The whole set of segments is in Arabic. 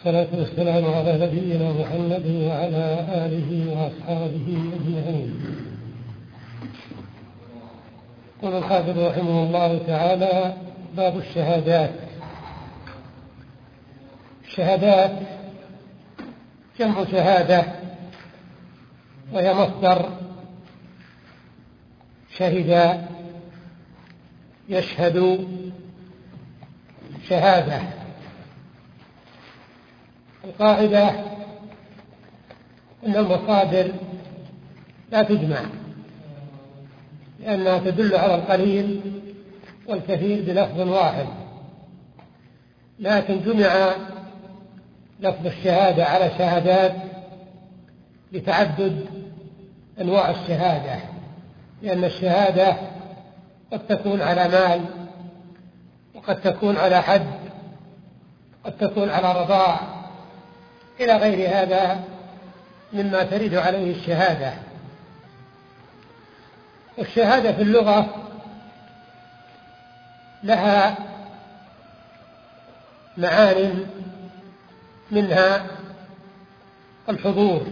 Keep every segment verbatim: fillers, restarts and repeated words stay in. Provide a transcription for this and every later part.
والصلاة والسلام على نبينا محمد وعلى آله وأصحابه أجمعين. قال الحافظ رحمه الله تعالى: باب الشهادات. الشهادات جمع شهادة، وهي مصدر شهد يشهد شهادة. القاعدة أن المصادر لا تجمع، لأنها تدل على القليل والكثير بلفظ واحد، لكن جمع لفظ الشهادة على شهادات لتعدد أنواع الشهادة، لأن الشهادة قد تكون على مال، وقد تكون على حد، قد تكون على رضاع، إلى غير هذا مما ترد عليه الشهادة. والشهادة في اللغة لها معان، منها الحضور،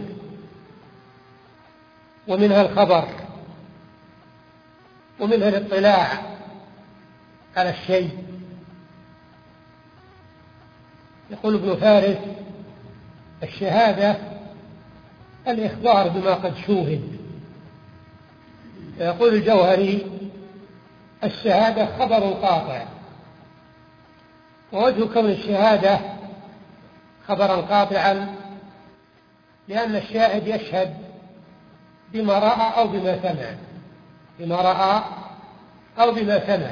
ومنها الخبر، ومنها الاطلاع على الشيء. يقول ابن فارس: الشهادة الإخبار بما قد شوهد. يقول الجوهري: الشهادة خبر قاطع. ووجه كون الشهادة خبرا قاطعا لأن الشاهد يشهد بما رأى أو بما سمع، بما رأى أو بما سمع،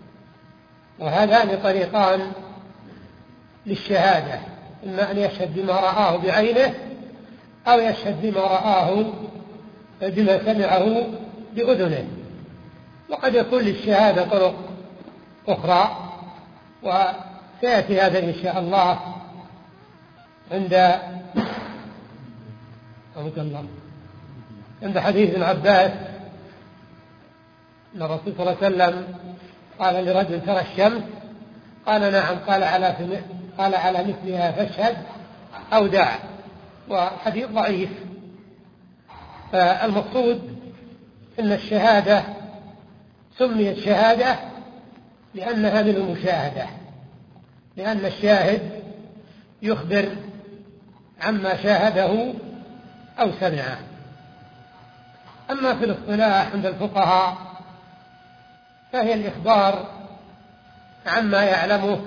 وهذان طريقان للشهادة: إما أن يشهد بما رآه بعينه، أو يشهد بما رآه بما سمعه بأذنه. وقد يكون للشهادة طرق أخرى، وسيأتي هذا إن شاء الله عند الله عند حديث ابن عباس أن الرسول صلى الله عليه وسلم قال لرجل: ترى الشمس؟ قال: نعم. قال: على قال على مثلها فاشهد أو دع. وحديث ضعيف. فالمقصود أن الشهادة سميت شهادة لأنها من المشاهدة، لأن الشاهد يخبر عما شاهده أو سمعه. أما في الاصطلاح عند الفقهاء فهي الإخبار عما يعلمه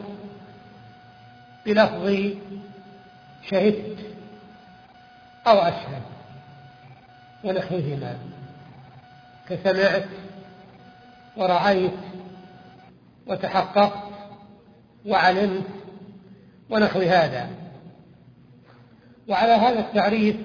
بلفظ شهدت أو أشهد ونحوهما، كسمعت ورأيت وتحققت وعلمت ونحو هذا. وعلى هذا التعريف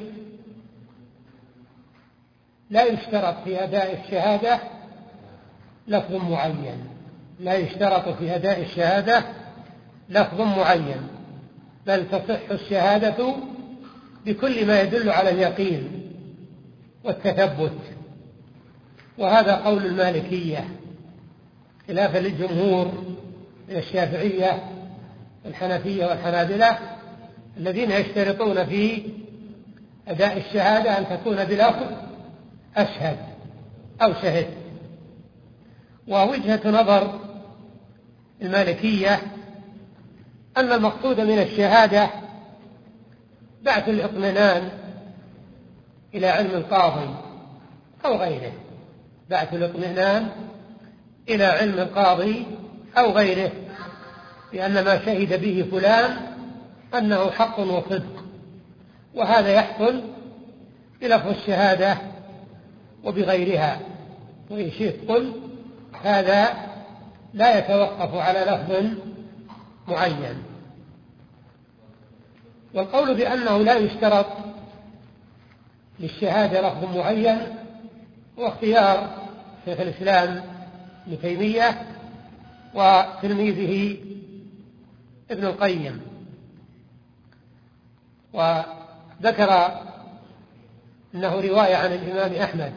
لا يشترط في أداء الشهادة لفظ معين، لا يشترط في أداء الشهادة لفظ معين، بل تصح الشهادة بكل ما يدل على اليقين والتثبت. وهذا قول المالكية خلافا للجمهور من الشافعية والحنفية والحنابلة، الذين يشترطون في أداء الشهادة أن تكون بلفظ أشهد أو شهد. ووجهة نظر المالكية أن المقصود من الشهادة بعث الاطمئنان إلى علم القاضي أو غيره، بعث الاطمئنان إلى علم القاضي أو غيره بأن ما شهد به فلان أنه حق وصدق. وهذا يحصل بلفظ الشهادة وبغيرها. وإن شئت قل هذا لا يتوقف على لفظ معين. والقول بأنه لا يشترط للشهادة لفظ معين هو اختيار شيخ الإسلام ابن تيمية وتلميذه ابن القيم. وذكر أنه رواية عن الإمام أحمد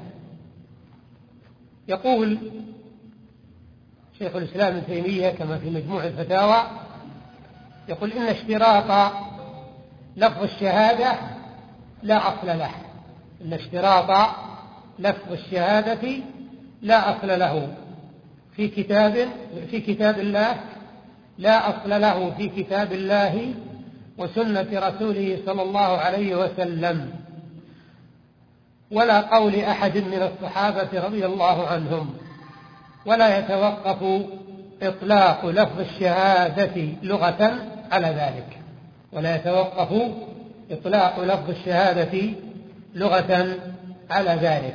يقول شيخ الإسلام ابن تيمية كما في مجموع الفتاوى، يقول إن اشتراط لفظ الشهادة لا أصل له، إن اشتراط لفظ الشهادة لا أصل له في كتاب في كتاب الله لا أصل له في كتاب الله وسنة رسوله صلى الله عليه وسلم، ولا قول أحد من الصحابة رضي الله عنهم، ولا يتوقف إطلاق لفظ الشهادة لغة على ذلك، ولا يتوقف إطلاق لفظ الشهادة لغة على ذلك.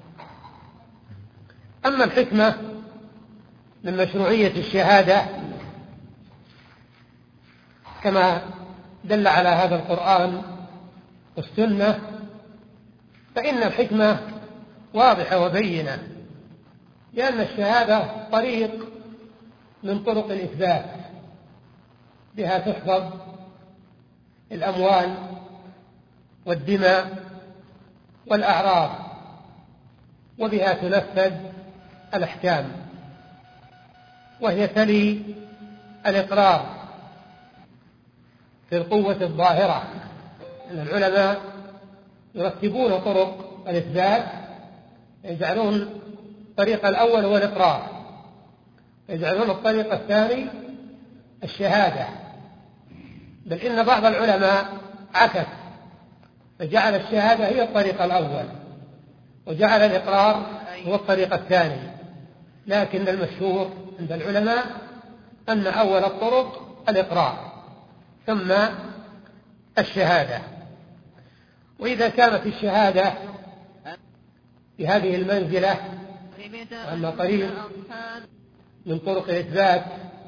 أما الحكمة من مشروعية الشهادة كما دل على هذا القرآن والسنة، فإن الحكمة واضحة وبينة، لأن الشهادة طريق من طرق الإثبات، بها تحفظ الأموال والدماء والأعراض، وبها تنفذ الأحكام، وهي تلي الإقرار في القوة الظاهرة. إن العلماء يرتبون طرق الإثبات، يجعلون الطريق الأول هو الإقرار، يجعلون الطريق الثاني الشهادة، بل إن بعض العلماء عكس، فجعل الشهادة هي الطريق الأول وجعل الإقرار هو الطريق الثاني، لكن المشهور عند العلماء أن أول الطرق الإقرار ثم الشهادة. وإذا كانت الشهادة بهذه المنزلة وأن طريق من طرق الإثبات،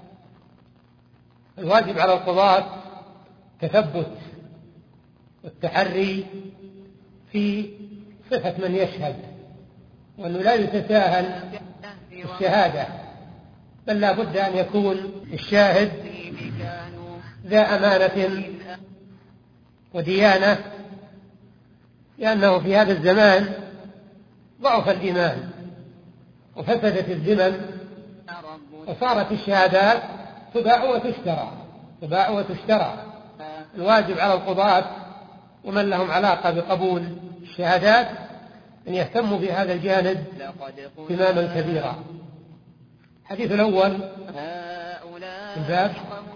الواجب على القضاة تثبت والتحري في صفة من يشهد، وأنه لا يتساهل الشهادة، بل لا بد أن يكون الشاهد ذا أمانة وديانة، لأنه في هذا الزمان ضعف الإيمان وفسدت الذمم، وصارت الشهادات تباع وتشترى تباع وتشترى. الواجب على القضاة ومن لهم علاقة بقبول الشهادات أن يهتموا بهذا الجانب اهتماما كبيرا. الحديث الأول في الباب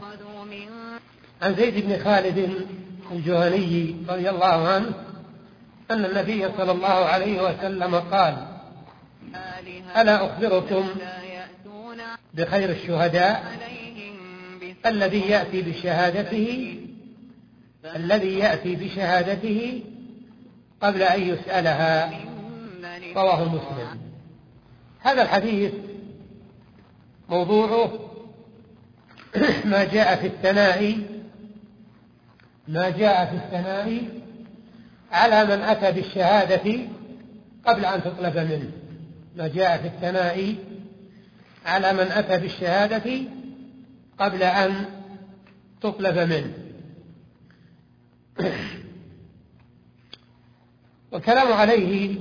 عن زيد بن خالد الجهني رضي الله عنه أن النبي صلى الله عليه وسلم قال: ألا أخبركم بخير الشهداء الذي يأتي بشهادته الذي يأتي بشهادته قبل أن يسألها. رواه مسلم. هذا الحديث موضوعه ما جاء في الثناء ما جاء في الثناء على من أتى بالشهادة قبل أن تطلب منه ما جاء في الثناء على من أتى بالشهادة قبل أن تطلب منه. والكلام عليه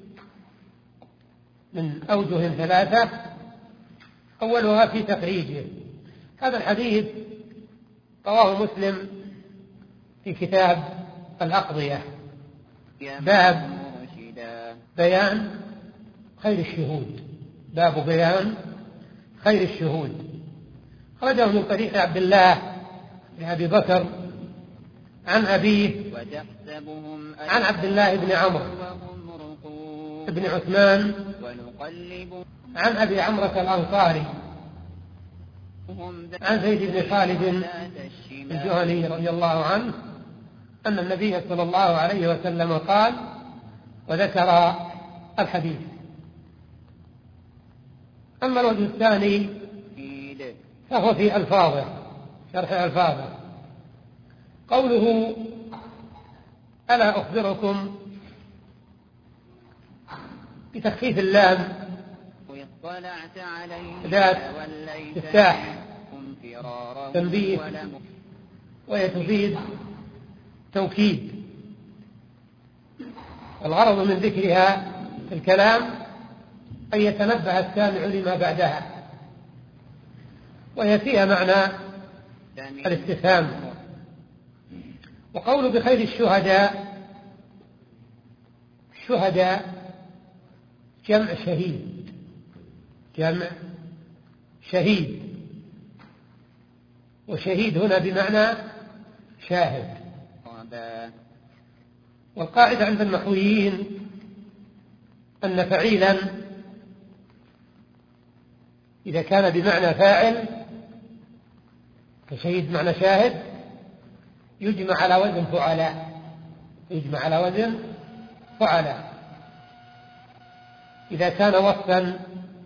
من أوجه ثلاثة، أولها في تخريجه. هذا الحديث رواه مسلم في كتاب الأقضية، باب بيان خير الشهود باب بيان خير الشهود خرجه من طريق عبد الله بن أبي بكر عن أبيه عن عبد الله بن عمرو بن عثمان عن أبي عمرة الأنصاري عن زيد بن خالد الجهني رضي الله عنه أن النبي صلى الله عليه وسلم قال، وذكر الحديث. أما الوجه الثاني فهو في ألفاظه، شرح ألفاظه. قوله: ألا أخبركم، بتخفيف اللام ذات استفتاح تنبيه، وهي تفيد توكيد. الغرض من ذكرها في الكلام أن يتنبه السامع لما بعدها، وهي فيها معنى الاستفهام. وقول بخير الشهداء، الشهداء جمع شهيد، جمع شهيد، وشهيد هنا بمعنى شاهد. والقاعدة عند النحويين أن فعيلا إذا كان بمعنى فاعل كشهيد معنى شاهد يجمع على وزن فعلاء، يجمع على وزن فعلاء. إذا كان وصفا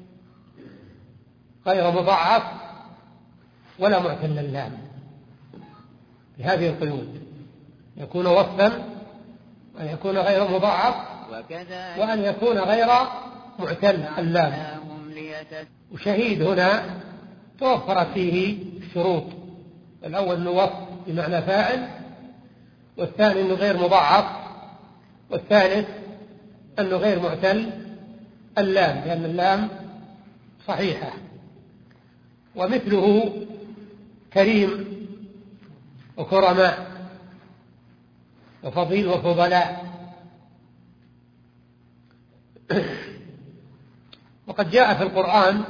غير مضاعف ولا معتل اللام بهذه القيود، يكون وصفا وأن يكون غير مضاعف وأن يكون غير معتل اللام. وشهيد هنا توفرت فيه الشروط، الأول أنه وصف بمعنى فاعل، والثاني أنه غير مضاعف، والثالث أنه غير معتل اللام لأن اللام صحيحة. ومثله كريم وكرماء وفضيل وفضلاء. وقد جاء في القرآن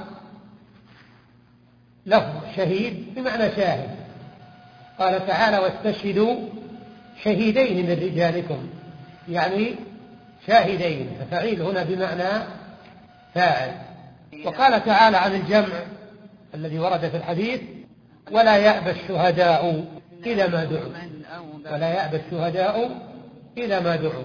لفظ شهيد بمعنى شاهد، قال تعالى واستشهدوا شهيدين من رجالكم، يعني شاهدين، ففعيل هنا بمعنى فاعل. وقال تعالى عن الجمع الذي ورد في الحديث ولا يأبى الشهداء إذا ما دعوا، ولا يأبى الشهداء إذا ما دعوا.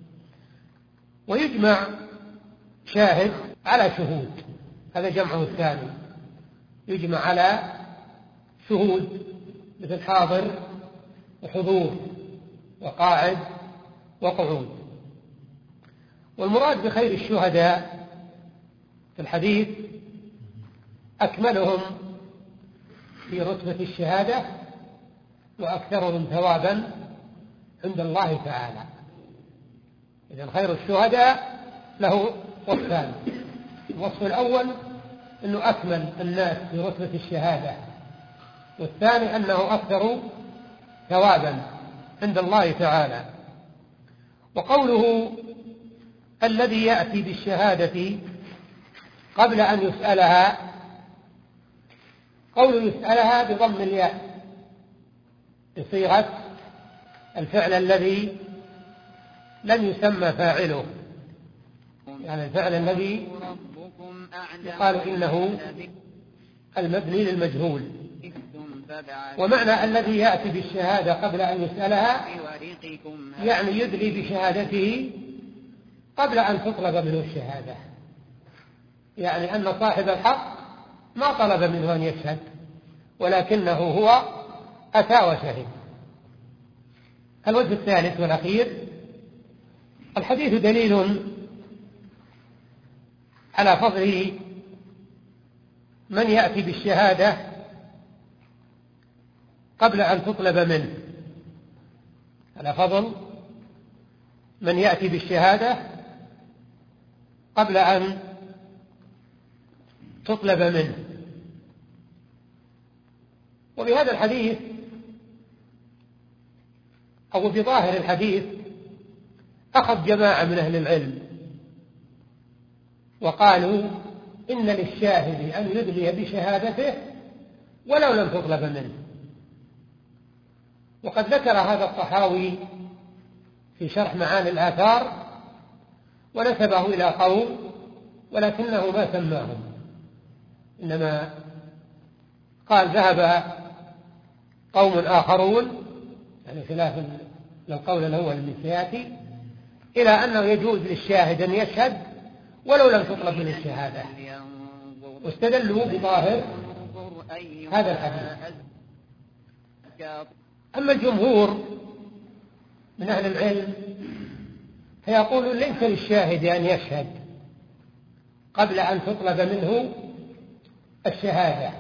ويجمع شاهد على شهود، هذا جمعه الثاني، يجمع على شهود مثل حاضر وحضور وقاعد وقعود. والمراد بخير الشهداء في الحديث أكملهم في رتبة الشهادة وأكثرهم ثوابا عند الله تعالى. إذن خير الشهداء له وصفان، الوصف الأول أنه أكمل الناس في رتبة الشهادة، والثاني أنه أكثر ثوابا عند الله تعالى. وقوله الذي يأتي بالشهادة قبل أن يسألها، قول يسألها بضم الياء بصيغة الفعل الذي لم يسمى فاعله، يعني الفعل الذي يقال إنه المبني للمجهول. ومعنى الذي يأتي بالشهادة قبل أن يسألها يعني يدلي بشهادته قبل أن تطلب منه الشهادة، يعني أن صاحب الحق ما طلب منه أن يشهد ولكنه هو أتى وشهد. الوجه الثالث والأخير، الحديث دليل على فضل من يأتي بالشهادة قبل أن تطلب منه، على فضل من يأتي بالشهادة قبل أن تطلب منه. وبهذا الحديث أو بظاهر الحديث أخذ جماعة من أهل العلم وقالوا إن للشاهد أن يدلي بشهادته ولو لم تطلب منه. وقد ذكر هذا الطحاوي في شرح معاني الآثار ونسبه إلى قوم ولكنه ما سماهم، إنما قال ذهب قوم آخرون، يعني خلاف للقول الأول من سيأتي، إلى أنه يجوز للشاهد أن يشهد ولو لم تطلب منه الشهادة، واستدلوا بظاهر هذا الحديث. أما الجمهور من أهل العلم فيقولون ليس للشاهد أن يشهد قبل أن تطلب منه الشهادة،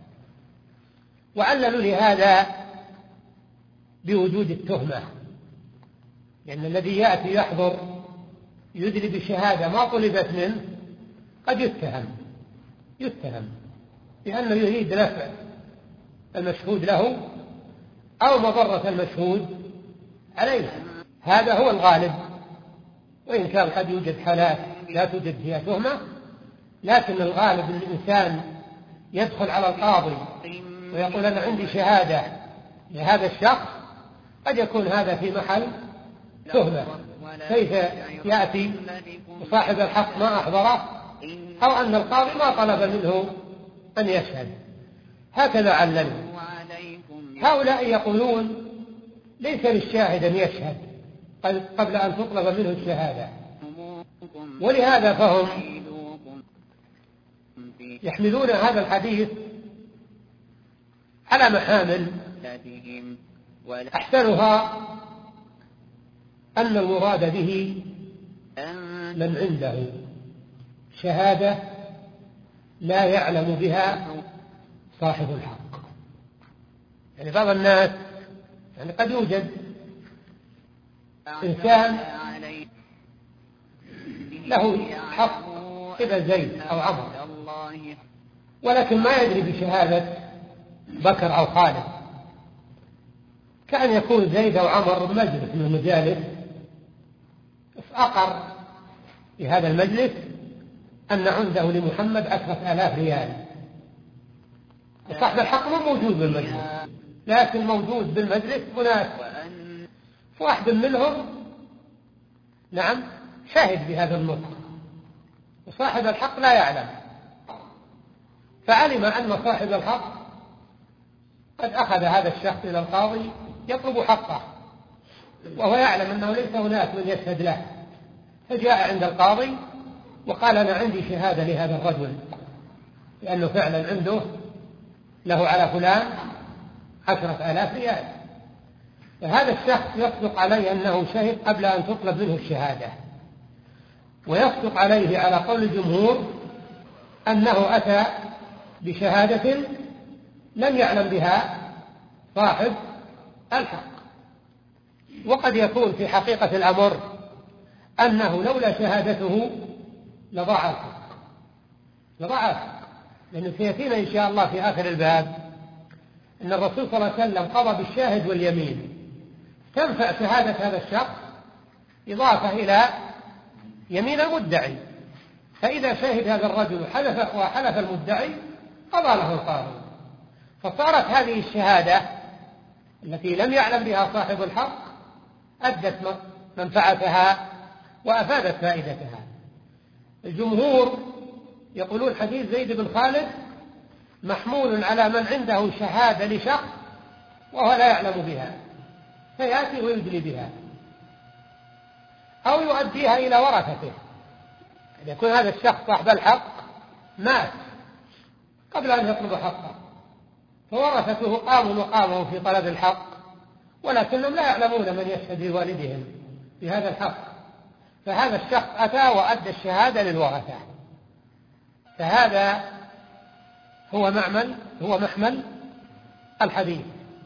وعللوا لهذا بوجود التهمة، لأن الذي يأتي يحضر يدلي بشهادة ما طلبت منه قد يتهم يتهم لأنه يريد نفع المشهود له أو مضرة المشهود عليه. هذا هو الغالب، وإن كان قد يوجد حالات لا توجد فيها تهمة، لكن الغالب أن الإنسان يدخل على القاضي ويقول أنا عندي شهادة لهذا الشخص، قد يكون هذا في محل تهمة، كيف يأتي وصاحب الحق ما أحضره، أو أن القاضي ما طلب منه أن يشهد. هكذا علموا. هؤلاء يقولون ليس للشاهد أن يشهد قبل أن تطلب منه الشهادة، ولهذا فهم يحملون هذا الحديث على محامل، أحسنها أن المراد به من عنده شهادة لا يعلم بها صاحب الحق. يعني بعض الناس يعني قد يوجد إنسان له حق إذا زيد أو عمر، ولكن ما يدري بشهادة بكر أو خالد، كأن يكون زيد أو عمر مجلس من المجالس، فأقر في هذا المجلس أن عنده لمحمد عشرة آلاف ريال، وصاحب الحق مو موجود بالمجلس، لكن موجود بالمجلس أناس، واحد منهم نعم شاهد بهذا النطق، وصاحب الحق لا يعلم، فعلم أن صاحب الحق قد أخذ هذا الشخص إلى القاضي يطلب حقه، وهو يعلم أنه ليس هناك من يشهد له، فجاء عند القاضي وقال أنا عندي شهادة لهذا الرجل، لأنه فعلا عنده له على فلان عشرة آلاف ريال، فهذا الشخص يصدق عليه أنه شهد قبل أن تطلب منه الشهادة، ويصدق عليه على قول الجمهور أنه أتى بشهادة لم يعلم بها صاحب الحق. وقد يكون في حقيقة الأمر أنه لولا شهادته لضاع الحق، لضاع الحق، لأنه سيأتينا إن شاء الله في آخر الباب أن الرسول صلى الله عليه وسلم قضى بالشاهد واليمين، تنفع شهادة هذا الشخص إضافة إلى يمين المدعي، فإذا شهد هذا الرجل حلف وحلف المدعي قضى له القاضي، فصارت هذه الشهادة التي لم يعلم بها صاحب الحق أدت منفعتها وأفادت فائدتها. الجمهور يقولون حديث زيد بن خالد محمول على من عنده شهادة لشخص وهو لا يعلم بها، فيأتي ويدلي بها أو يؤديها إلى ورثته، يكون هذا الشخص صاحب الحق مات قبل أن يطلب حقه، فورثته قاموا مقامه في طلب الحق، ولكنهم لا يعلمون من يشهد لوالدهم بهذا الحق، فهذا الشخص أتى وأدى الشهادة للورثة، فهذا هو معمل هو محمل الحديث.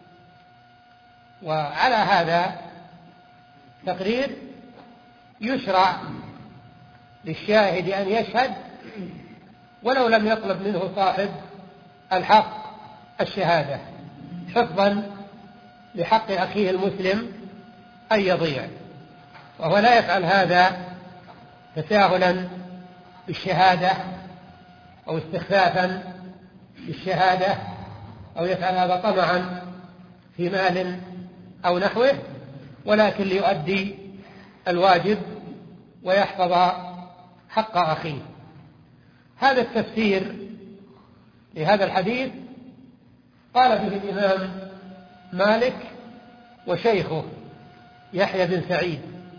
وعلى هذا تقرير يشرع للشاهد أن يشهد ولو لم يطلب منه صاحب الحق الشهادة، حفظا لحق أخيه المسلم أن يضيع، وهو لا يفعل هذا تساهلا بالشهادة أو استخفافا بالشهادة أو يفعل هذا طمعا في مال أو نحوه، ولكن ليؤدي الواجب ويحفظ حق أخيه. هذا التفسير لهذا الحديث قال به الإمام مالك وشيخه يحيى بن سعيد.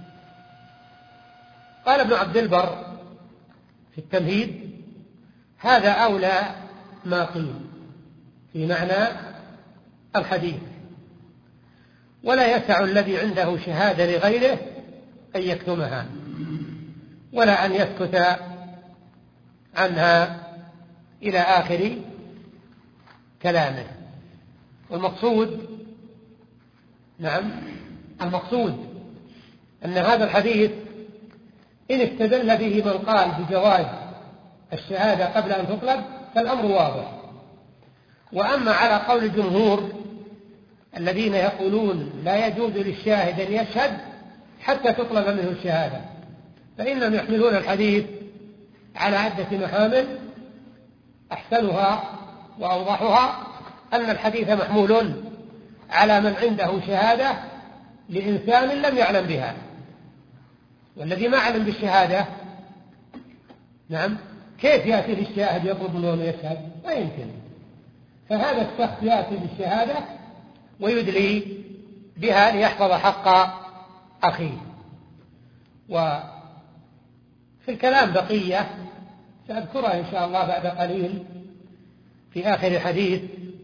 قال ابن عبد البر في التمهيد هذا أولى ما قيل في معنى الحديث، ولا يسع الذي عنده شهادة لغيره أن يكتمها ولا أن يسكت عنها إلى آخر كلامه. والمقصود نعم المقصود أن هذا الحديث إن استدل به من قال بجواز الشهادة قبل أن تطلب فالأمر واضح، وأما على قول الجمهور الذين يقولون لا يجوز للشاهد أن يشهد حتى تطلب منه الشهادة، فإنهم يحملون الحديث على عدة محامل، أحسنها وأوضحها أن الحديث محمول على من عنده شهادة لإنسان لم يعلم بها، والذي ما علم بالشهادة نعم كيف يأتي للشاهد يطلب منه أن يشهد؟ لا يمكن. فهذا الشخص يأتي بالشهادة ويدلي بها ليحفظ حق أخيه. وفي الكلام بقية سأذكرها إن شاء الله بعد قليل في آخر حديث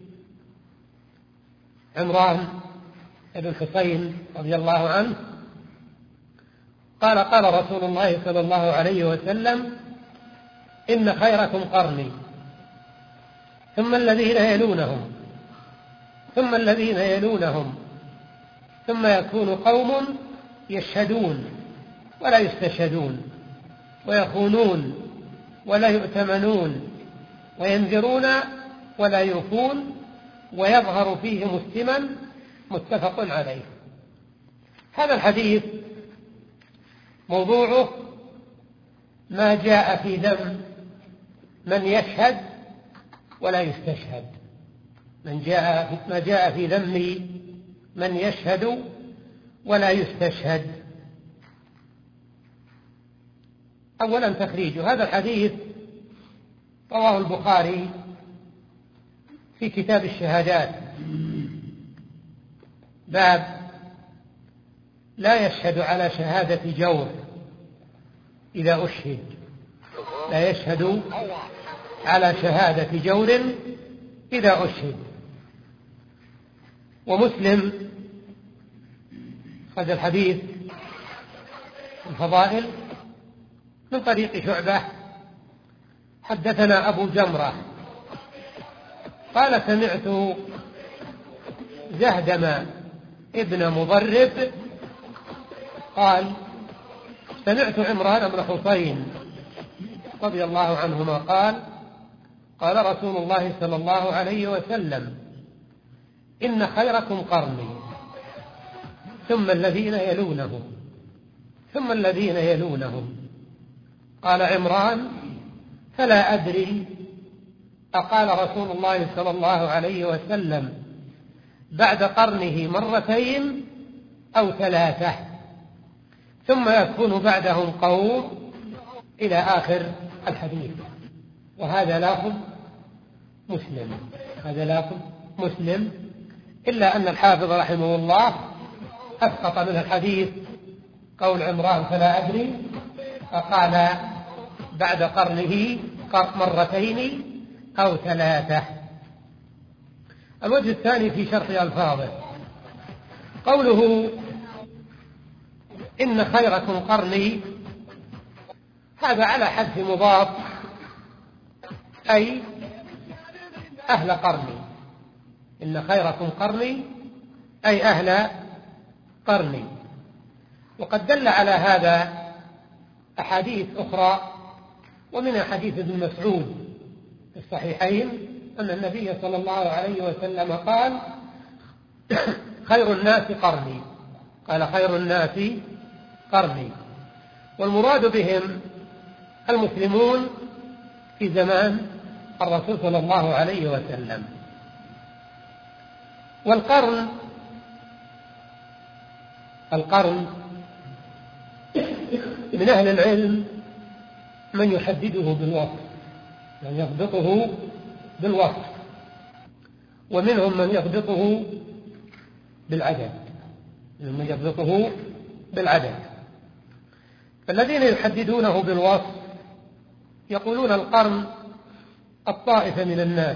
عمران بن حسين رضي الله عنه قال: قال رسول الله صلى الله عليه وسلم: إن خيركم قرني ثم الذين يلونهم ثم الذين يلونهم ثم يكون قوم يشهدون ولا يستشهدون ويخونون ولا يؤتمنون وينذرون ولا يوفون ويظهر فيهم السمن. متفق عليه. هذا الحديث موضوعه ما جاء في ذم من يشهد ولا يستشهد، من جاء ما جاء في ذم من يشهد ولا يستشهد. أولا تخريج هذا الحديث رواه البخاري في كتاب الشهادات، باب لا يشهد على شهادة جور إذا أشهد، لا يشهد على شهادة جور إذا أشهد. ومسلم خرج الحديث الفضائل من طريق شعبة حدثنا أبو جمرة قال: سمعت زهدم ابن مضرب قال: سمعت عمران بن حسين رضي الله عنهما قال: قال رسول الله صلى الله عليه وسلم: إن خيركم قرني ثم الذين يلونهم ثم الذين يلونهم. قال عمران: فلا أدري أقال رسول الله صلى الله عليه وسلم بعد قرنه مرتين أو ثلاثة ثم يكون بعدهم قوم إلى آخر الحديث. وهذا لافظ مسلم، هذا لافظ مسلم، إلا أن الحافظ رحمه الله أسقط من الحديث قول عمران فلا أدري، فقال بعد قرنه مرتين أو ثلاثة. الوجه الثاني في شرح ألفاظه قوله: إن خيركم قرني، هذا على حذف مضاف، أي أهل قرني. إن خيركم قرني أي أهل قرني. وقد دل على هذا أحاديث أخرى، ومنها حديث ابن مسعود في الصحيحين أن النبي صلى الله عليه وسلم قال: خير الناس قرني، قال خير الناس قرني. والمراد بهم المسلمون في زمان الرسول صلى الله عليه وسلم. والقرن القرن من أهل العلم من يحدده بالوصف، من يضبطه بالوصف، ومنهم من يضبطه بالعدد، من يضبطه بالعدد. فالذين يحددونه بالوصف يقولون القرن الطائفة من الناس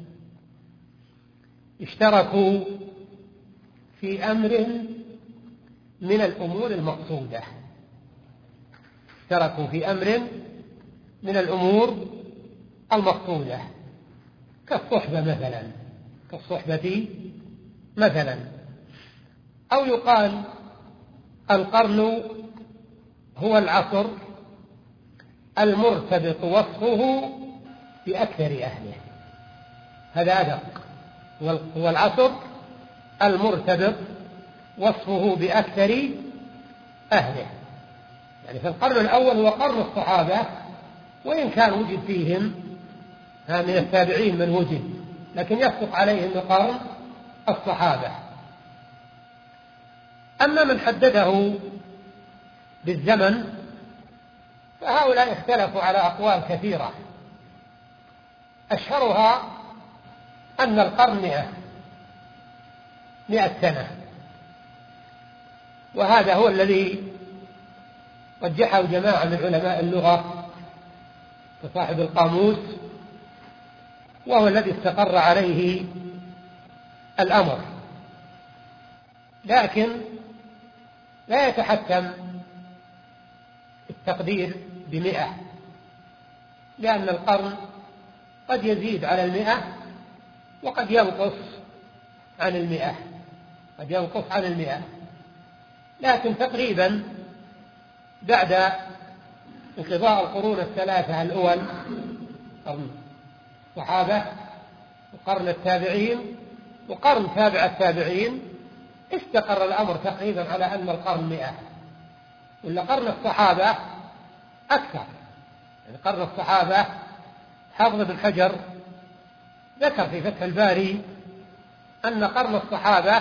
اشتركوا في أمر من الأمور المقصودة، اشتركوا في أمر من الأمور المقصودة كالصحبة مثلا، كالصحبة مثلا. أو يقال القرن هو العصر المرتبط وصفه بأكثر أهله، هذا أدق. هو العصر المرتبط وصفه بأكثر أهله. يعني في القرن الأول هو قرن الصحابة، وإن كان وجد فيهم من التابعين من وجد، لكن يصدق عليه أنه قرن الصحابة. أما من حدده بالزمن فهؤلاء اختلفوا على أقوال كثيرة، أشهرها أن القرن مئة مئة سنة، وهذا هو الذي رجحه جماعة من علماء اللغة كصاحب القاموس، وهو الذي استقر عليه الأمر. لكن لا يتحتم التقدير بمئة، لأن القرن قد يزيد على المئة وقد ينقص عن المئة قد ينقص عن المئة لكن تقريبا بعد انقضاء القرون الثلاثة الأول، قرن الصحابة وقرن التابعين وقرن تابع التابعين، استقر الأمر تقريبا على أن القرن مئة، ولا قرن الصحابة أكثر. يعني قرن الصحابة حافظ بن حجر ذكر في فتح الباري أن قرن الصحابة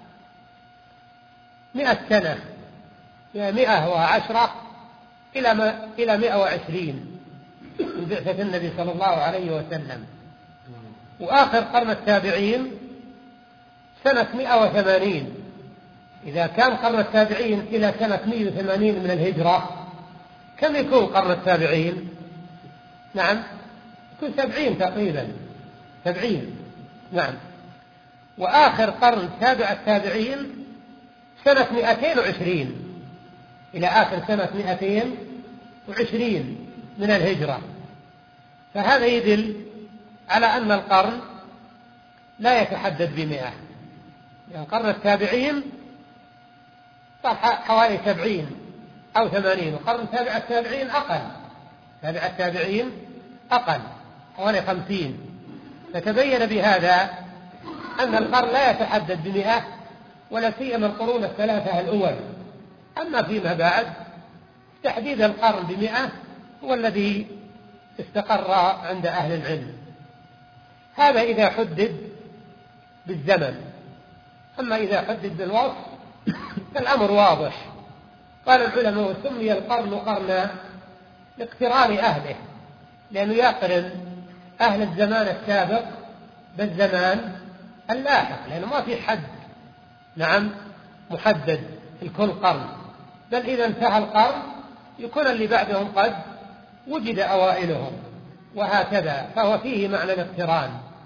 مئة سنة، مئة وعشرة إلى مئة وعشرين من بعثة النبي صلى الله عليه وسلم، وآخر قرن التابعين سنة مئة وثمانين. إذا كان قرن التابعين إلى سنة مئة وثمانين من الهجرة، كم يكون قرن التابعين؟ نعم، يكون سبعين تقريبا، سبعين. نعم. وآخر قرن تابع التابعين سنة مئتين وعشرين، إلى آخر سنة مئتين وعشرين من الهجرة. فهذا يدل على أن القرن لا يتحدد بمئة، يعني قرن التابعين صار حوالي سبعين أو ثمانين، وقرن تابع التابعين أقل، تابع التابعين أقل حوالي خمسين. فتبين بهذا أن القرن لا يتحدد بمئة، ولا سيما القرون الثلاثة الأول. أما فيما بعد تحديد القرن بمئة هو الذي استقر عند أهل العلم. هذا إذا حدد بالزمن. أما إذا حدد بالوصف فالأمر واضح. قال العلماء: وسمي القرن قرنا لاقتران أهله، لأنه يقرن أهل الزمان السابق بالزمان اللاحق، لأنه ما في حد نعم محدد في كل قرن، بل إذا انتهى القرن يكون اللي بعدهم قد وجد أوائلهم، وهكذا، فهو فيه معنى الاقتران.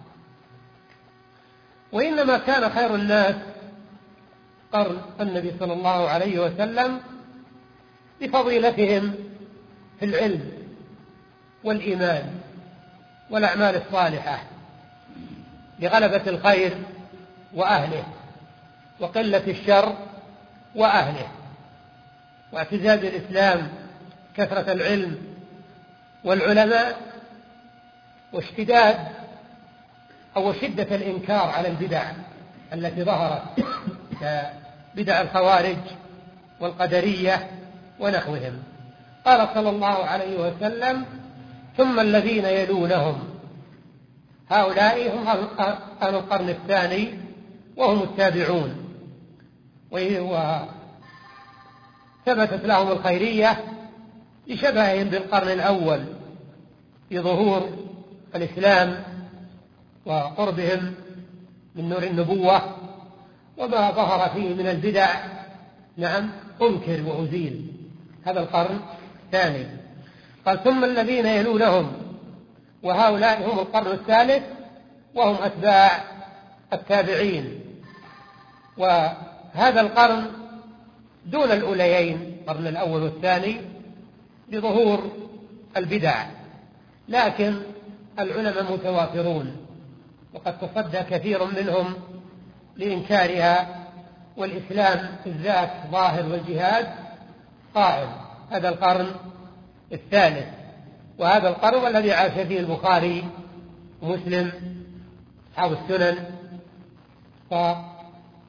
وإنما كان خير الناس قرن النبي صلى الله عليه وسلم لفضيلتهم في العلم والإيمان والأعمال الصالحة، لغلبة الخير وأهله، وقلة الشر وأهله، واعتزاز الإسلام، كثرة العلم والعلماء، واشتداد أو شدة الإنكار على البدع التي ظهرت كبدع الخوارج والقدرية ونحوهم. قال صلى الله عليه وسلم: ثم الذين يلونهم. هؤلاء هم أهل القرن الثاني وهم التابعون، وثبتت لهم الخيرية لشبههم بالقرن الأول في ظهور الإسلام وقربهم من نور النبوة، وما ظهر فيه من البدع نعم أنكر وأزيل. هذا القرن الثاني. قال: ثم الذين يلونهم، وهؤلاء هم القرن الثالث وهم أتباع التابعين. وهذا القرن دون الأوليين، القرن الأول والثاني، بظهور البدع، لكن العلماء متوافرون، وقد تصدى كثير منهم لإنكارها، والإسلام بالذات ظاهر والجهاد قائم. هذا القرن الثالث، وهذا القرن الذي عاش فيه البخاري ومسلم أصحاب السنن،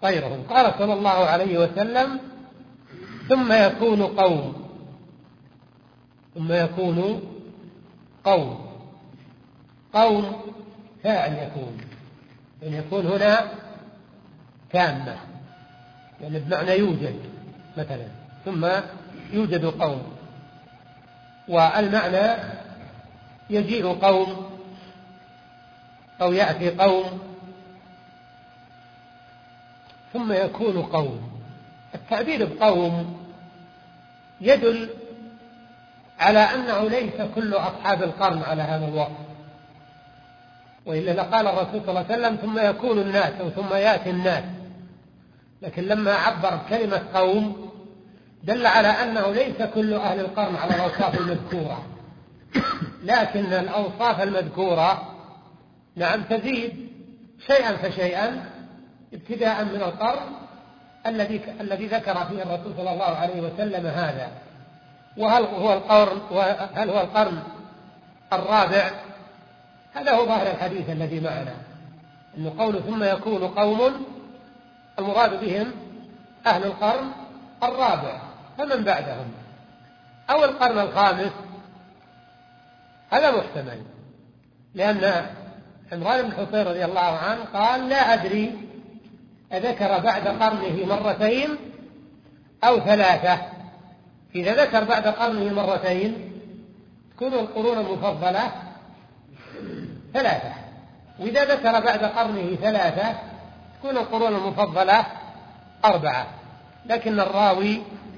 طيرهم. قال صلى الله عليه وسلم: ثم يكون قوم ثم يكون قوم قوم فاعل يكون، أن يكون هنا تامة، يعني بمعنى يوجد مثلا، ثم يوجد قوم، والمعنى يجيء قوم أو يأتي قوم ثم يكون قوم. التعبير بقوم يدل على أنه ليس كل أصحاب القرن على هذا الوقت، وإلا لقال الرسول صلى الله عليه وسلم: ثم يكون الناس، أو ثم يأتي الناس. لكن لما عبر كلمة قوم دل على أنه ليس كل أهل القرن على الأوصاف المذكورة، لكن الأوصاف المذكورة نعم تزيد شيئا فشيئا ابتداء من القرن الذي الذي ذكر فيه الرسول صلى الله عليه وسلم هذا. وهل هو القرن وهل هو القرن الرابع؟ هذا هو ظاهر الحديث الذي معنا، أنه قول ثم يكون قوم المراد بهم أهل القرن الرابع فمن بعدهم، أو القرن الخامس، هذا محتمل، لأن عمران بن حصين رضي الله عنه قال: لا أدري أذكر بعد قرنه مرتين أو ثلاثة. إذا ذكر بعد قرنه مرتين تكون القرون المفضلة ثلاثة، وإذا ذكر بعد قرنه ثلاثة تكون القرون المفضلة أربعة، لكن الراوي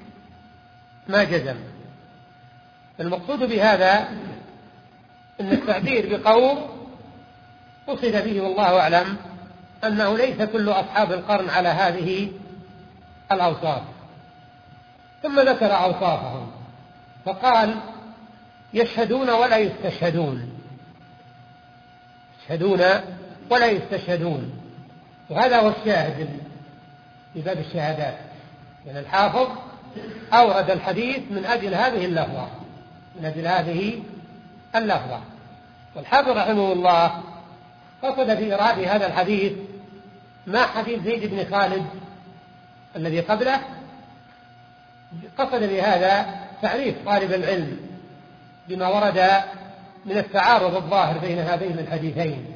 ما جزم. المقصود بهذا أن التعبير بقوم قصد به والله أعلم أنه ليس كل أصحاب القرن على هذه الأوصاف. ثم ذكر أوصافهم فقال: يشهدون ولا يستشهدون، يشهدون ولا يستشهدون، وهذا هو الشاهد في باب الشهادات. يعني الحافظ أورد الحديث من أجل هذه اللفظة من أجل هذه اللفظة والحافظ رحمه الله قصد في إيراد هذا الحديث ما حديث زيد بن خالد الذي قبله، قصد بهذا تعريف طالب العلم بما ورد من التعارض الظاهر بين هذين الحديثين.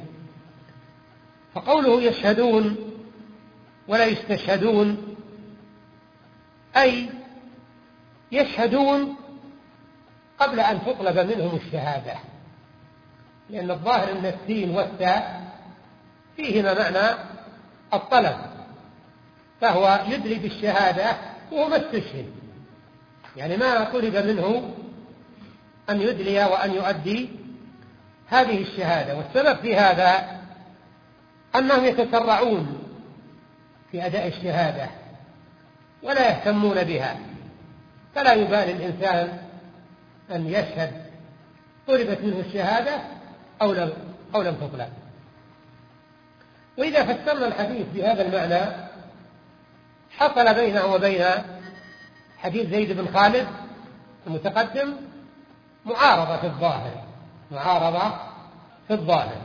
فقوله يشهدون ولا يستشهدون أي يشهدون قبل أن تطلب منهم الشهادة، لأن الظاهر أن السين والتاء فيهما معنى الطلب، فهو يدري بالشهادة وهو ما استشهد، يعني ما طلب منه أن يدلي وأن يؤدي هذه الشهادة. والسبب في هذا أنهم يتسرعون في أداء الشهادة ولا يهتمون بها، فلا يبالي الإنسان أن يشهد طلبت منه الشهادة أو لم, أو لم تطلب. وإذا فسرنا الحديث بهذا المعنى حصل بينه وبين حديث زيد بن خالد المتقدم معارضة في الظاهر معارضة في الظاهر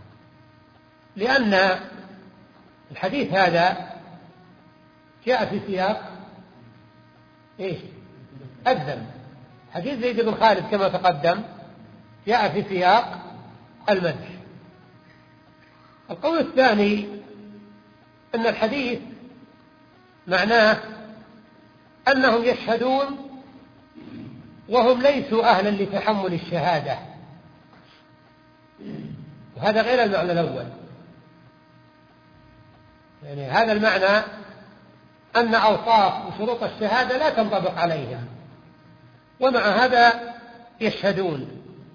لأن الحديث هذا جاء في سياق إيش؟ الذم. حديث زيد بن خالد كما تقدم جاء في سياق المدح. القول الثاني أن الحديث معناه أنهم يشهدون وهم ليسوا أهلا لتحمل الشهادة، وهذا غير المعنى الأول. يعني هذا المعنى أن أوصاف وشروط الشهادة لا تنطبق عليهم، ومع هذا يشهدون،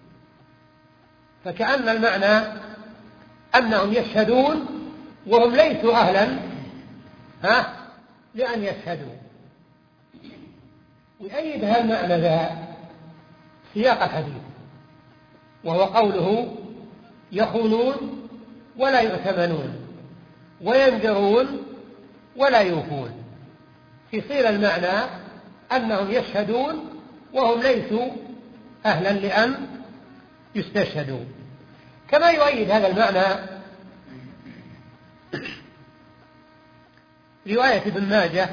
فكأن المعنى أنهم يشهدون وهم ليسوا أهلا ها لأن يشهدوا. ويؤيد هذا المعنى ذا سياق الحديث، وهو قوله يخونون ولا يؤتمنون وينذرون ولا يوفون، يصير المعنى أنهم يشهدون وهم ليسوا أهلا لأن يستشهدوا. كما يؤيد هذا المعنى رواية ابن ماجه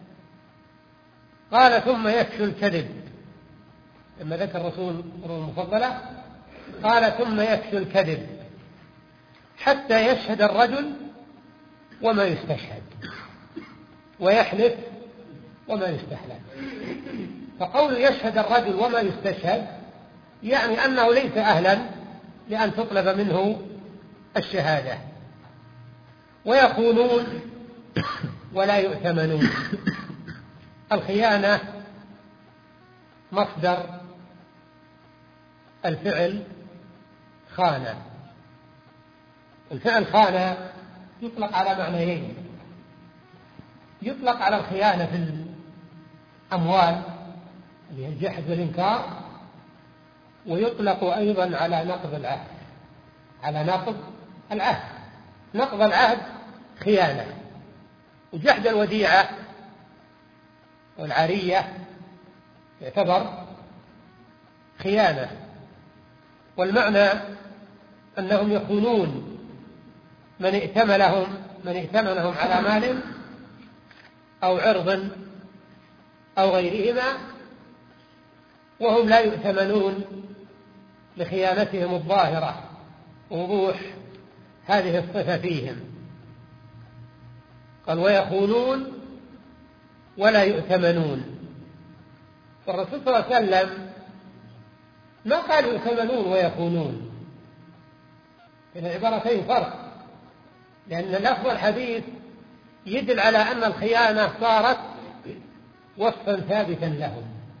قال ثم يكشو الكذب، لما ذكر الرسول المفضلة قال ثم يكشو الكذب حتى يشهد الرجل وما يستشهد ويحلف وما يستحلف. فقول يشهد الرجل وما يستشهد يعني أنه ليس أهلا لأن تطلب منه الشهادة. ويخونون ولا يؤتمنون. الخيانة مصدر الفعل خانة. الفعل خانة يطلق على معنيين: يطلق على الخيانة في الأموال اللي هي الجحد والإنكار، ويطلق أيضا على نقض العهد. على نقض العهد نقض العهد خيانة، وجحد الوديعة والعارية يعتبر خيانة. والمعنى أنهم يخونون من ائتمنهم من ائتمنهم على مال أو عرض أو غيرهما، وهم لا يؤتمنون لخيانتهم الظاهرة ووضوح هذه الصفة فيهم. قال ويخونون ولا يؤتمنون. والرسول صلى الله عليه وسلم ما قال يؤتمنون ويخونون، بين العبارتين فرق، لأن لفظ الحديث يدل على أن الخيانة صارت وصفا ثابتا لهم،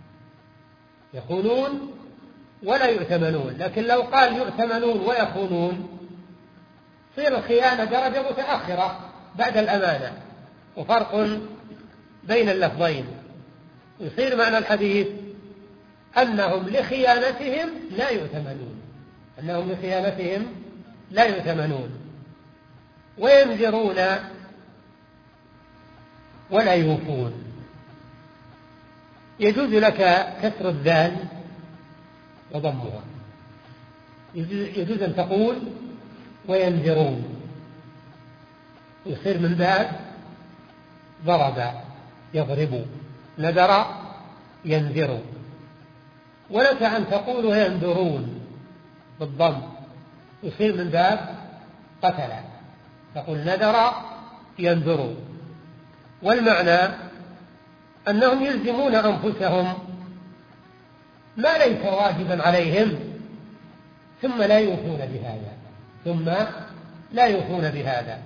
يخونون ولا يؤتمنون. لكن لو قال يؤتمنون ويخونون تصير الخيانة درجة متأخرة بعد الأمانة، وفرق بين اللفظين. يصير معنى الحديث أنهم لخيانتهم لا يؤتمنون أنهم لخيانتهم لا يؤتمنون وينذرون ولا يوفون. يجوز لك كسر الذال وضمها، يجوز أن تقول وينذرون، يصير من باب ضرب يضرب، نذر ينذر. ولك أن تقول وينذرون بالضم، يصير من باب قتل، تقول نذر ينذر. والمعنى أنهم يلزمون أنفسهم ما ليس واجبا عليهم ثم لا يوفون بهذا ثم لا يوفون بهذا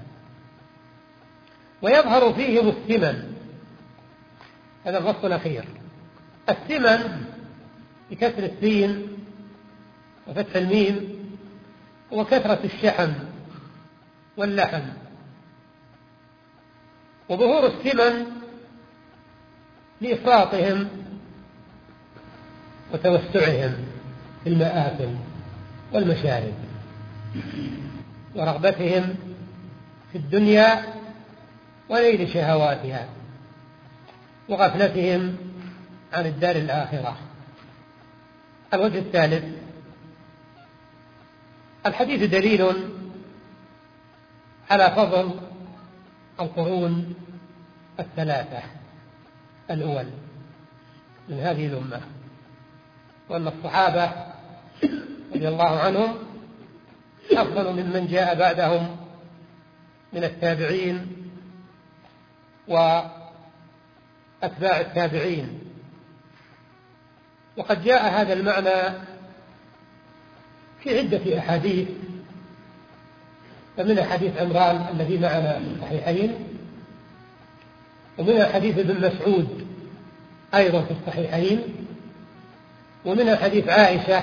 ويظهر فيهم الثمن. هذا الفصل الأخير. الثمن بكسر السين وفتح الميم وكثرة الشحم واللحم. وظهور الثمن لإفراطهم وتوسعهم في المآكل والمشارب ورغبتهم في الدنيا ونيل شهواتها وغفلتهم عن الدار الآخرة. الوجه الثالث: الحديث دليل على فضل القرون الثلاثة الأول من هذه الأمة، وأن الصحابة رضي الله عنهم أفضل ممن جاء بعدهم من التابعين وأتباع التابعين. وقد جاء هذا المعنى في عدة أحاديث، فمن حديث عمران الذي معنا في الصحيحين، ومن حديث ابن مسعود أيضا في الصحيحين، ومن حديث عائشة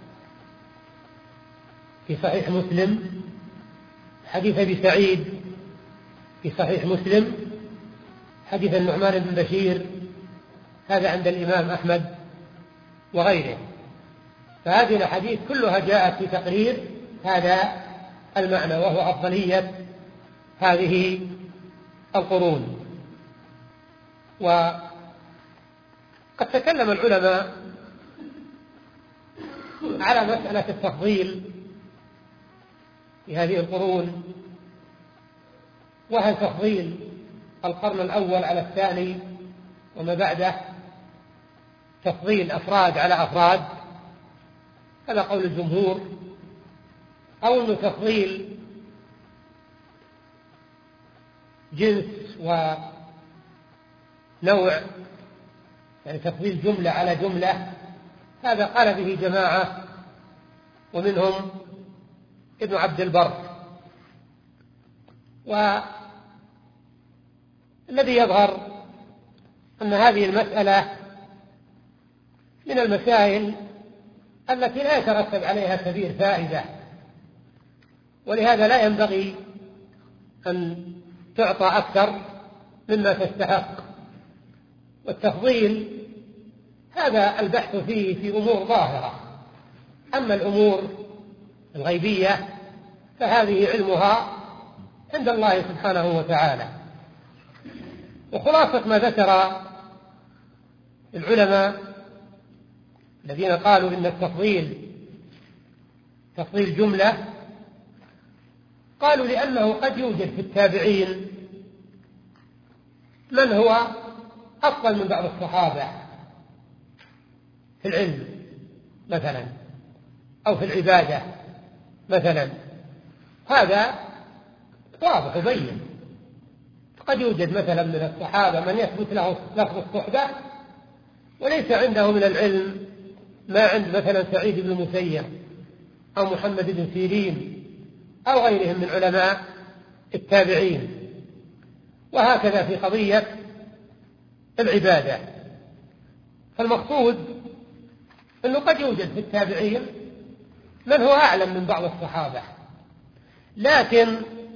في صحيح مسلم، حديث أبي سعيد في صحيح مسلم، حديث النعمان بن بشير هذا عند الإمام أحمد وغيره. فهذه الحديث كلها جاءت في تقرير هذا المعنى، وهو أفضلية هذه القرون. وقد تكلم العلماء على مسألة التفضيل في هذه القرون، وهل تفضيل القرن الأول على الثاني وما بعده، تفضيل أفراد على أفراد، هذا قول الجمهور، أو أنه تفضيل جنس ونوع، يعني تفضيل جملة على جملة، هذا قال به جماعة ومنهم ابن عبد البر. والذي يظهر أن هذه المسألة من المسائل التي لا يترتب عليها كبير فائدة، ولهذا لا ينبغي أن تعطى أكثر مما تستحق. والتفضيل هذا البحث فيه في أمور ظاهرة، أما الأمور الغيبية فهذه علمها عند الله سبحانه وتعالى. وخلاصة ما ذكر العلماء الذين قالوا إن التفضيل تفضيل جملة، قالوا لأنه قد يوجد في التابعين من هو أفضل من بعض الصحابة في العلم مثلا، أو في العبادة مثلا، هذا واضح وبين. قد يوجد مثلا من الصحابة من يثبت له لفظ الصحبة وليس عنده من العلم ما عند مثلا سعيد بن المسيب أو محمد بن سيرين أو غيرهم من علماء التابعين. وهكذا في قضية العبادة، فالمقصود أنه قد يوجد في التابعين من هو أعلم من بعض الصحابة، لكن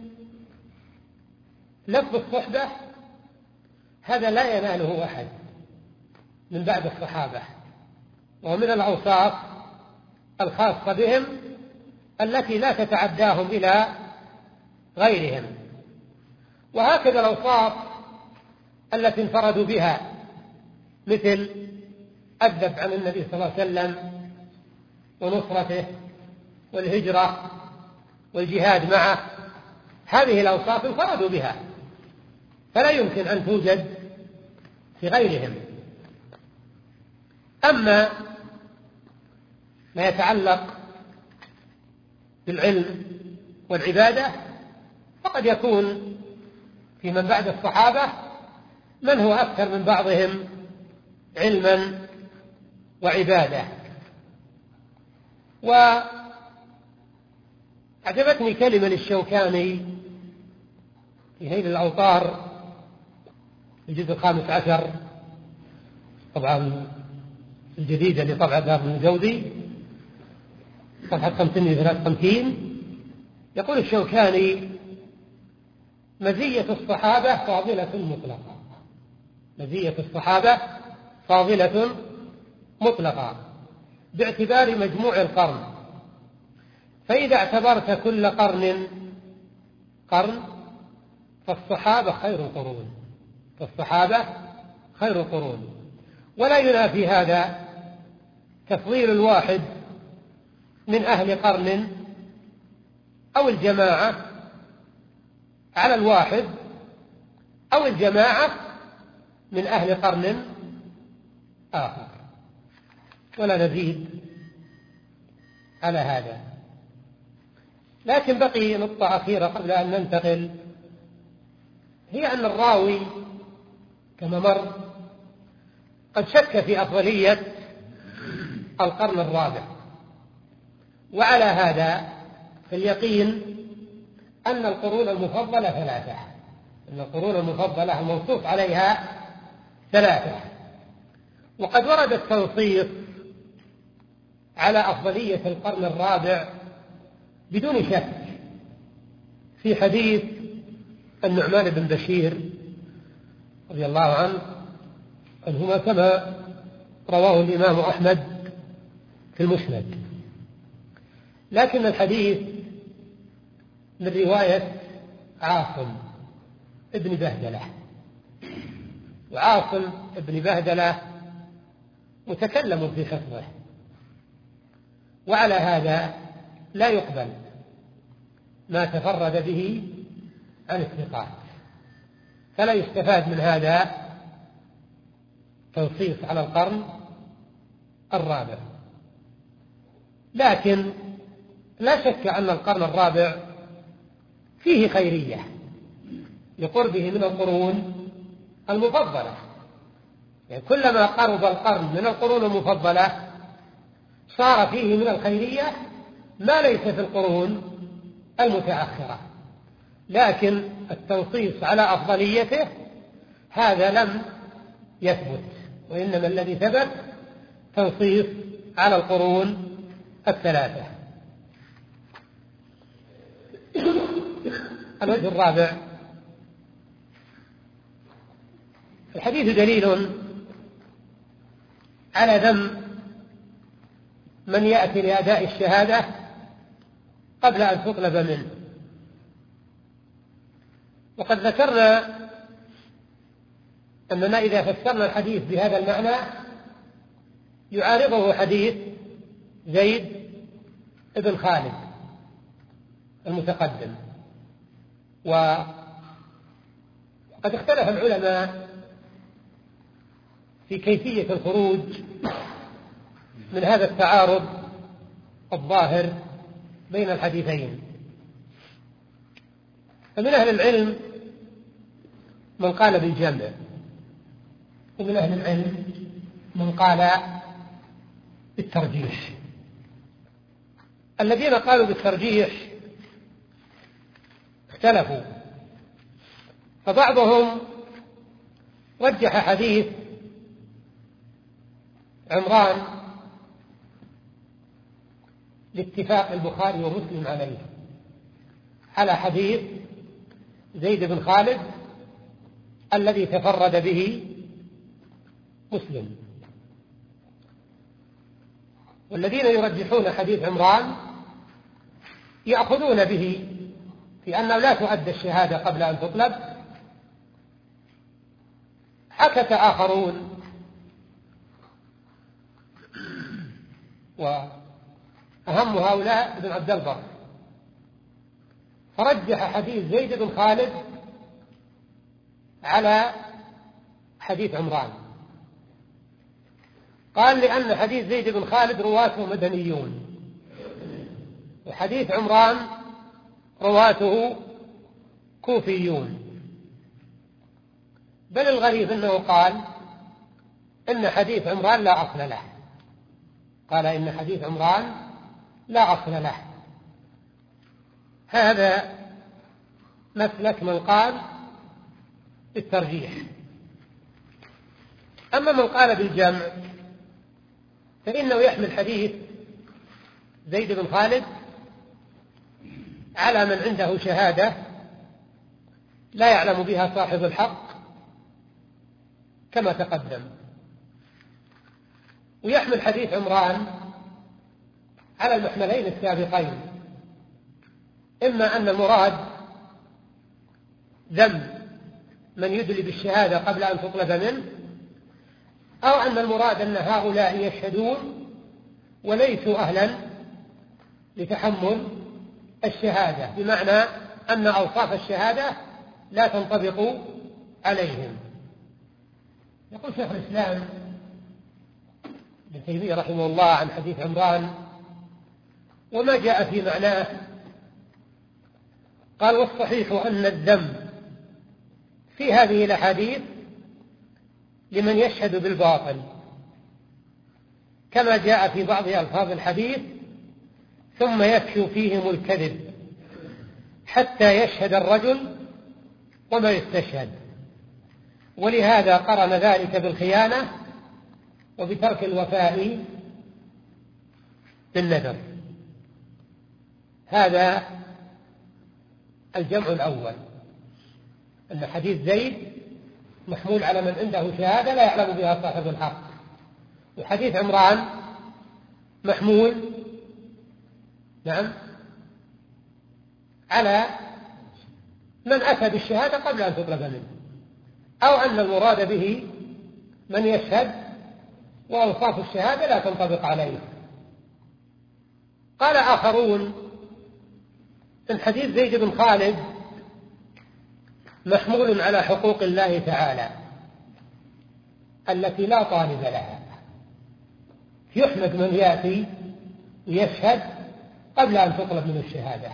لفظ الصحبة هذا لا يناله أحد من بعد الصحابة، ومن الأوصاف الخاصة بهم التي لا تتعداهم إلى غيرهم. وهكذا الأوصاف التي انفردوا بها مثل الذب عن النبي صلى الله عليه وسلم ونصرته والهجرة والجهاد معه، هذه الأوصاف انفردوا بها فلا يمكن أن توجد في غيرهم. أما ما يتعلق بالعلم والعبادة فقد يكون في من بعد الصحابة من هو أكثر من بعضهم علما وعبادة. وأعجبتني كلمة للشوكاني في نيل الأوطار الجزء الخامس عشر طبعا الجديدة لطبع دار بن الجوزي صفحة خمسين وثلاثة وخمسين، يقول الشوكاني: مزية الصحابة فاضلة مطلقة، مزية الصحابة فاضلة مطلقة باعتبار مجموع القرن، فإذا اعتبرت كل قرن قرن فالصحابة خير القرون، فالصحابة خير القرون. ولا ينافي هذا تفضيل الواحد من أهل قرن أو الجماعة على الواحد أو الجماعة من أهل قرن آخر، ولا نزيد على هذا. لكن بقي نقطة أخيرة قبل أن ننتقل، هي أن الراوي كما مر قد شك في أفضلية القرن الرابع، وعلى هذا فاليقين أن القرون المفضلة ثلاثة، أن القرون المفضلة الموصوف عليها ثلاثة. وقد ورد التنصيص على أفضلية القرن الرابع بدون شك في حديث النعمان بن بشير رضي الله عنه عنهما كما رواه الإمام أحمد في المسند، لكن الحديث من رواية عاصم ابن بهدلة، وعاصم ابن بهدلة متكلم في حفظه، وعلى هذا لا يقبل ما تفرد به عن الثقات، فلا يستفاد من هذا تنصيص على القرن الرابع. لكن لا شك أن القرن الرابع فيه خيرية لقربه من القرون المفضلة، يعني كلما قرب القرن من القرون المفضلة صار فيه من الخيرية ما ليس في القرون المتأخرة. لكن التنصيص على أفضليته هذا لم يثبت، وإنما الذي ثبت تنصيص على القرون الثلاثة. الوجه الرابع: الحديث دليل على ذم من يأتي لأداء الشهادة قبل أن تطلب منه. وقد ذكرنا أننا إذا فسرنا الحديث بهذا المعنى يعارضه حديث زيد بن خالد المتقدم. وقد اختلف العلماء في كيفية الخروج من هذا التعارض الظاهر بين الحديثين. فمن أهل العلم من قال بالجمع، ومن أهل العلم من قال بالترجيح. الذين قالوا بالترجيح اختلفوا، فبعضهم رجح حديث عمران لاتفاق البخاري ومسلم عليه على حديث زيد بن خالد الذي تفرد به مسلم. والذين يرجحون حديث عمران يأخذون به في أنه لا تؤدى الشهادة قبل أن تطلب. حكت آخرون، وأهم هؤلاء ابن عبد البر، فرجح حديث زيد بن خالد على حديث عمران. قال لأن حديث زيد بن خالد رواته مدنيون، وحديث عمران رواته كوفيون. بل الغريب أنه قال إن حديث عمران لا أصل له، قال إن حديث عمران لا أصل له. هذا مسلك من قال بالترجيح. أما من قال بالجمع فإنه يحمل حديث زيد بن خالد على من عنده شهادة لا يعلم بها صاحب الحق كما تقدم، ويحمل حديث عمران على المحملين السابقين، إما أن المراد ذم من يدلي بالشهادة قبل أن تطلب منه، أو أن المراد أن هؤلاء يشهدون وليسوا أهلا لتحمل الشهادة، بمعنى أن أوصاف الشهادة لا تنطبق عليهم. يقول شيخ الإسلام ابن تيمية رحمه الله عن حديث عمران وما جاء في معناه، قال: والصحيح أن الذم في هذه الأحاديث لمن يشهد بالباطل، كما جاء في بعض ألفاظ الحديث: ثم يفشو فيهم الكذب حتى يشهد الرجل وما يستشهد. ولهذا قرن ذلك بالخيانة وبترك الوفاء بالنذر. هذا الجمع الأول، أن حديث زيد محمول على من عنده شهادة لا يعلم بها صاحب الحق، وحديث عمران محمول نعم على من أتى بالشهادة قبل أن تطلب منه، أو أن المراد به من يشهد وأوصاف الشهادة لا تنطبق عليه. قال آخرون إن حديث زيد بن خالد محمول على حقوق الله تعالى التي لا طالب لها. يحمد من يأتي ويشهد قبل أن تطلب منه الشهادة،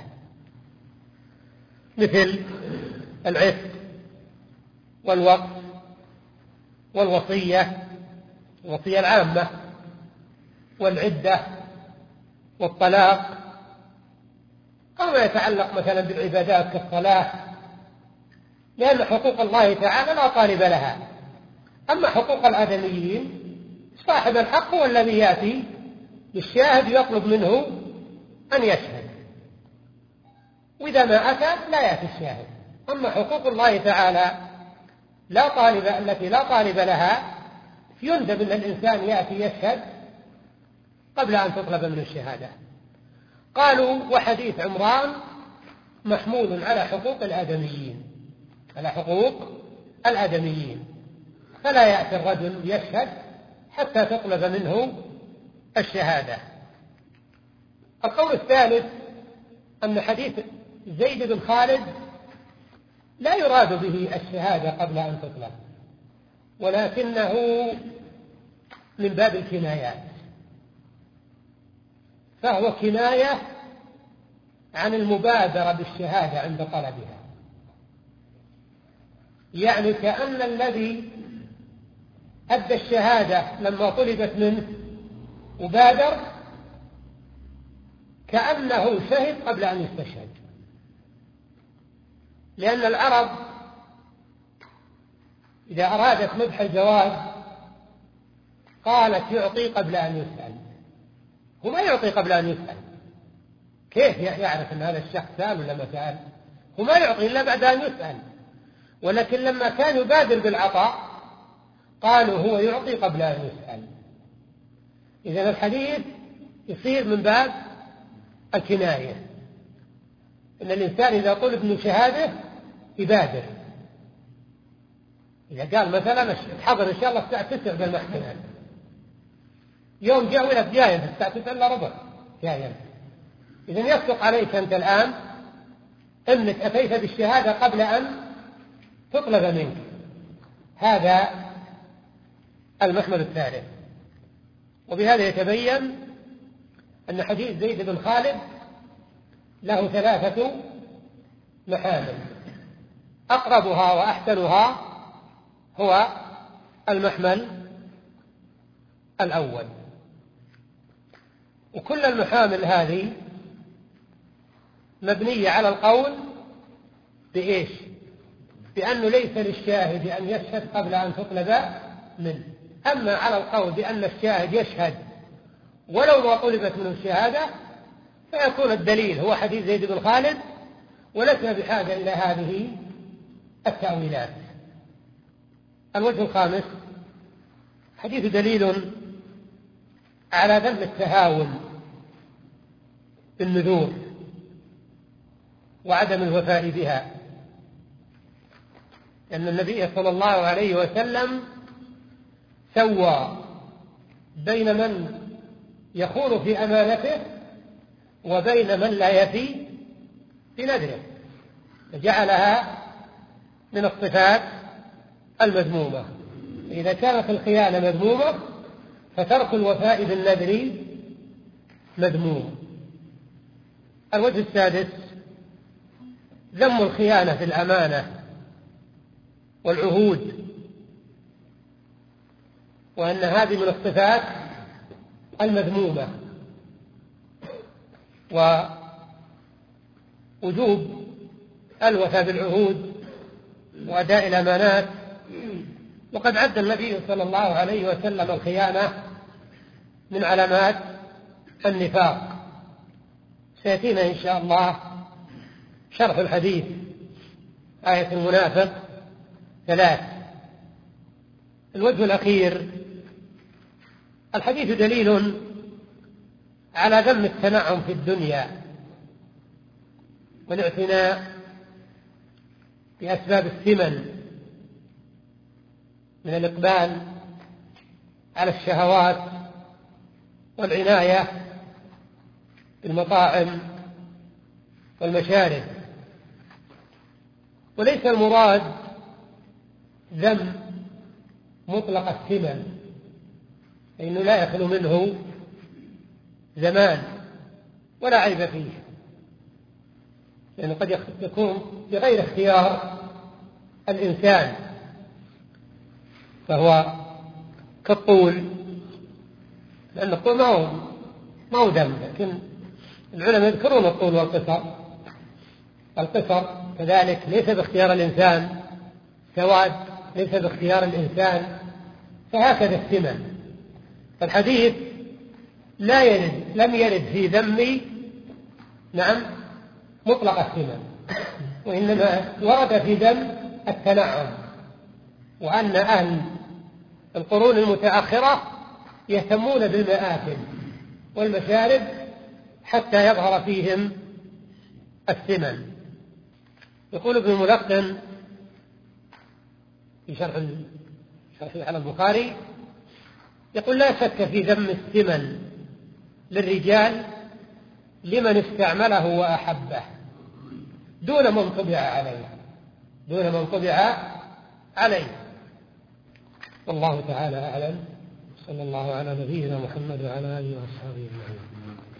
مثل العتق والوقف والوصية، الوصية العامة، والعدة والطلاق، أو ما يتعلق مثلا بالعبادات كالصلاة، لأن حقوق الله تعالى لا طالب لها. أما حقوق الآدميين صاحب الحق هو الذي يأتي بالشاهد يطلب منه أن يشهد، وإذا ما أتى لا يأتي الشاهد. أما حقوق الله تعالى لا طالب التي لا طالب لها يندب أن الإنسان يأتي يشهد قبل أن تطلب منه الشهادة. قالوا وحديث عمران محمول على حقوق الآدميين، على حقوق الآدميين، فلا يأتي الرجل يشهد حتى تطلب منه الشهادة. القول الثالث أن حديث زيد بن خالد لا يراد به الشهادة قبل أن تطلب، ولكنه من باب الكنايات، فهو كناية عن المبادرة بالشهادة عند طلبها. يعني كأن الذي أدى الشهادة لما طلبت منه وبادر كأنه شهد قبل أن يستشهد، لأن العرب إذا أرادت مدح الجواز قالت يعطي قبل أن يسأل. هو ما يعطي قبل أن يسأل، كيف يعرف أن هذا الشخص سأل ولا ما سأل؟ هو ما يعطي إلا بعد أن يسأل. ولكن لما كان يبادر بالعطاء قالوا هو يعطي قبل أن يسأل. إذن الحديث يصير من باب الكناية، إن الإنسان إذا طلب من شهادة يبادر. إذا قال مثلا تحضر إن شاء الله الساعة تسعة بالمحكمة، يوم جاء ولك جاي في الساعة تسعة إلا ربع جاي، إذن يصدق عليك أنت الآن أنك أتيت بالشهادة قبل أن تطلب منك. هذا المحمل الثالث. وبهذا يتبين أن حديث زيد بن خالد له ثلاثة محامل، أقربها وأحسنها هو المحمل الأول. وكل المحامل هذه مبنية على القول بإيش؟ بأنه ليس للشاهد أن يشهد قبل أن تطلب منه. أما على القول بأن الشاهد يشهد ولو ما طلبت منه الشهادة فيكون الدليل هو حديث زيد بن خالد، ولسنا بحاجة إلى هذه التأويلات. الوجه الخامس حديث دليل على ذم التهاون بالنذور وعدم الوفاء بها، لأن النبي صلى الله عليه وسلم سوى بين من يخون في أمانته وبين من لا يفي بنذره، جعلها من الصفات المذمومة. إذا كانت الخيانة مذمومة فترك الوفاء بالنذر مذموم. الوجه السادس ذم الخيانة في الأمانة والعهود، وأن هذه من الصفات المذمومة، ووجوب الوفاء بالعهود وأداء الأمانات. وقد عد النبي صلى الله عليه وسلم الخيانة من علامات النفاق. سيأتينا إن شاء الله شرح الحديث. آية المنافق ثلاث. الوجه الأخير الحديث دليل على ذم التنعم في الدنيا والاعتناء بأسباب الثمن من الإقبال على الشهوات والعناية بالمطاعم والمشارب. وليس المراد ذم مطلق الثمن، فإنه لا يخلو منه زمان ولا عيب فيه، لأنه قد يكون بغير اختيار الإنسان، فهو كالطول، لأن الطول ما هو ما هو دم، لكن العلماء يذكرون الطول والقصر. القصر كذلك ليس باختيار الإنسان، سواد ليس باختيار الإنسان، فهكذا الثمن. فالحديث لا يرد لم يرد في ذم نعم مطلق الثمن، وإنما ورد في ذم التنعم، وأن أهل القرون المتأخرة يهتمون بالمآكل والمشارب حتى يظهر فيهم الثمن. يقول ابن الملقن في شرح شرح على البخاري، يقول: لا شك في ذم الثمن للرجال لمن استعمله وأحبه دون من طبع عليه دون من طبع عليه والله تعالى أعلم. صلى الله على نبينا محمد وعلى آله وأصحابه أجمعين.